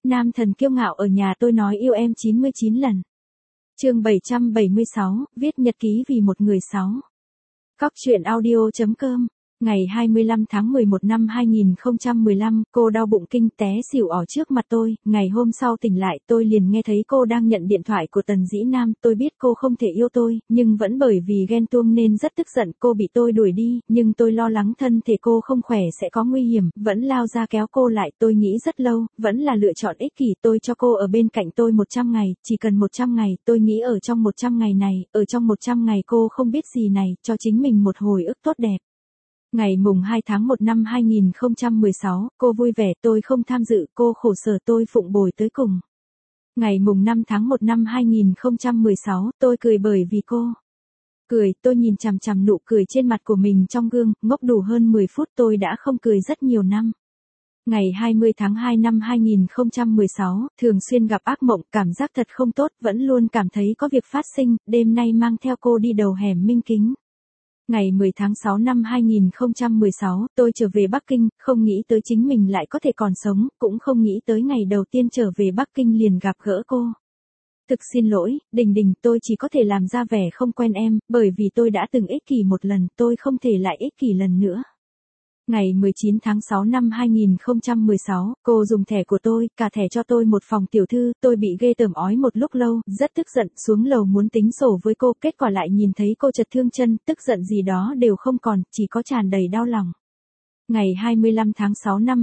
Nam thần kiêu ngạo ở nhà tôi nói yêu em 99 lần. Chương 776, viết nhật ký vì một người 6. Cóc truyện audio.com. Ngày 25 tháng 11 năm 2015, cô đau bụng kinh té xỉu ở trước mặt tôi. Ngày hôm sau tỉnh lại tôi liền nghe thấy cô đang nhận điện thoại của Tần Dĩ Nam. Tôi biết cô không thể yêu tôi, nhưng vẫn bởi vì ghen tuông nên rất tức giận. Cô bị tôi đuổi đi, nhưng tôi lo lắng thân thể cô không khỏe sẽ có nguy hiểm, vẫn lao ra kéo cô lại. Tôi nghĩ rất lâu, vẫn là lựa chọn ích kỷ. Tôi cho cô ở bên cạnh tôi 100 ngày, chỉ cần 100 ngày. Tôi nghĩ ở trong 100 ngày này, ở trong 100 ngày cô không biết gì này, cho chính mình một hồi ức tốt đẹp. Ngày mùng 2 tháng 1 năm 2016, cô vui vẻ tôi không tham dự, cô khổ sở tôi phụng bồi tới cùng. Ngày mùng 5 tháng 1 năm 2016, tôi cười bởi vì cô. Cười, tôi nhìn chằm chằm nụ cười trên mặt của mình trong gương, ngốc đủ hơn 10 phút tôi đã không cười rất nhiều năm. Ngày 20 tháng 2 năm 2016, thường xuyên gặp ác mộng, cảm giác thật không tốt, vẫn luôn cảm thấy có việc phát sinh, đêm nay mang theo cô đi đầu hẻm Minh Kính. Ngày 10 tháng 6 năm 2016, tôi trở về Bắc Kinh, không nghĩ tới chính mình lại có thể còn sống, cũng không nghĩ tới ngày đầu tiên trở về Bắc Kinh liền gặp gỡ cô. Thực xin lỗi, Đình Đình, tôi chỉ có thể làm ra vẻ không quen em, bởi vì tôi đã từng ích kỷ một lần, tôi không thể lại ích kỷ lần nữa. Ngày 19 tháng 6 năm 2016, cô dùng thẻ của tôi, cả thẻ cho tôi một phòng tiểu thư, tôi bị ghê tởm ói một lúc lâu, rất tức giận, xuống lầu muốn tính sổ với cô, kết quả lại nhìn thấy cô chật thương chân, tức giận gì đó đều không còn, chỉ có tràn đầy đau lòng. Ngày 25 tháng 6 năm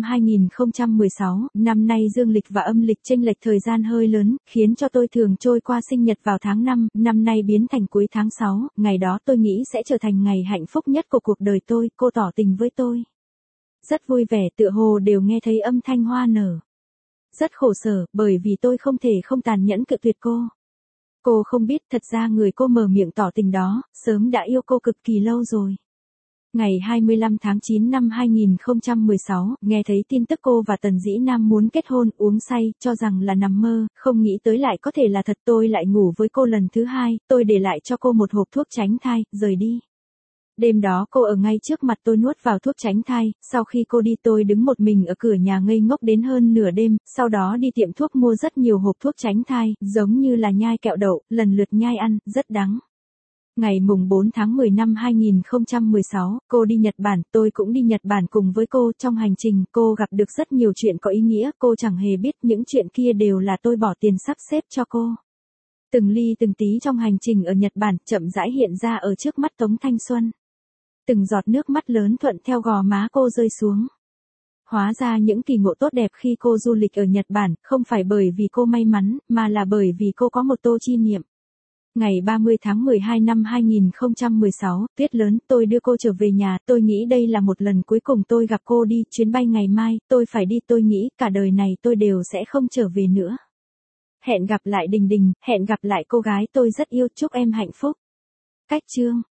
2016, năm nay dương lịch và âm lịch chênh lệch thời gian hơi lớn, khiến cho tôi thường trôi qua sinh nhật vào tháng 5, năm nay biến thành cuối tháng 6, ngày đó tôi nghĩ sẽ trở thành ngày hạnh phúc nhất của cuộc đời tôi, cô tỏ tình với tôi. Rất vui vẻ, tựa hồ đều nghe thấy âm thanh hoa nở. Rất khổ sở, bởi vì tôi không thể không tàn nhẫn cự tuyệt cô. Cô không biết, thật ra người cô mở miệng tỏ tình đó, sớm đã yêu cô cực kỳ lâu rồi. Ngày 25 tháng 9 năm 2016, nghe thấy tin tức cô và Tần Dĩ Nam muốn kết hôn, uống say, cho rằng là nằm mơ, không nghĩ tới lại có thể là thật. Tôi lại ngủ với cô lần thứ hai, tôi để lại cho cô một hộp thuốc tránh thai, rời đi. Đêm đó cô ở ngay trước mặt tôi nuốt vào thuốc tránh thai, sau khi cô đi tôi đứng một mình ở cửa nhà ngây ngốc đến hơn nửa đêm, sau đó đi tiệm thuốc mua rất nhiều hộp thuốc tránh thai, giống như là nhai kẹo đậu, lần lượt nhai ăn, rất đắng. Ngày mùng 4 tháng 10 năm 2016, cô đi Nhật Bản, tôi cũng đi Nhật Bản cùng với cô. Trong hành trình, cô gặp được rất nhiều chuyện có ý nghĩa, cô chẳng hề biết những chuyện kia đều là tôi bỏ tiền sắp xếp cho cô. Từng ly từng tí trong hành trình ở Nhật Bản chậm rãi hiện ra ở trước mắt Tống Thanh Xuân. Từng giọt nước mắt lớn thuận theo gò má cô rơi xuống. Hóa ra những kỳ ngộ tốt đẹp khi cô du lịch ở Nhật Bản, không phải bởi vì cô may mắn, mà là bởi vì cô có một tô chi niệm. Ngày 30 tháng 12 năm 2016, tuyết lớn, tôi đưa cô trở về nhà, tôi nghĩ đây là một lần cuối cùng tôi gặp cô đi, chuyến bay ngày mai, tôi phải đi, tôi nghĩ cả đời này tôi đều sẽ không trở về nữa. Hẹn gặp lại Đình Đình, hẹn gặp lại cô gái tôi rất yêu, chúc em hạnh phúc. Cách chương.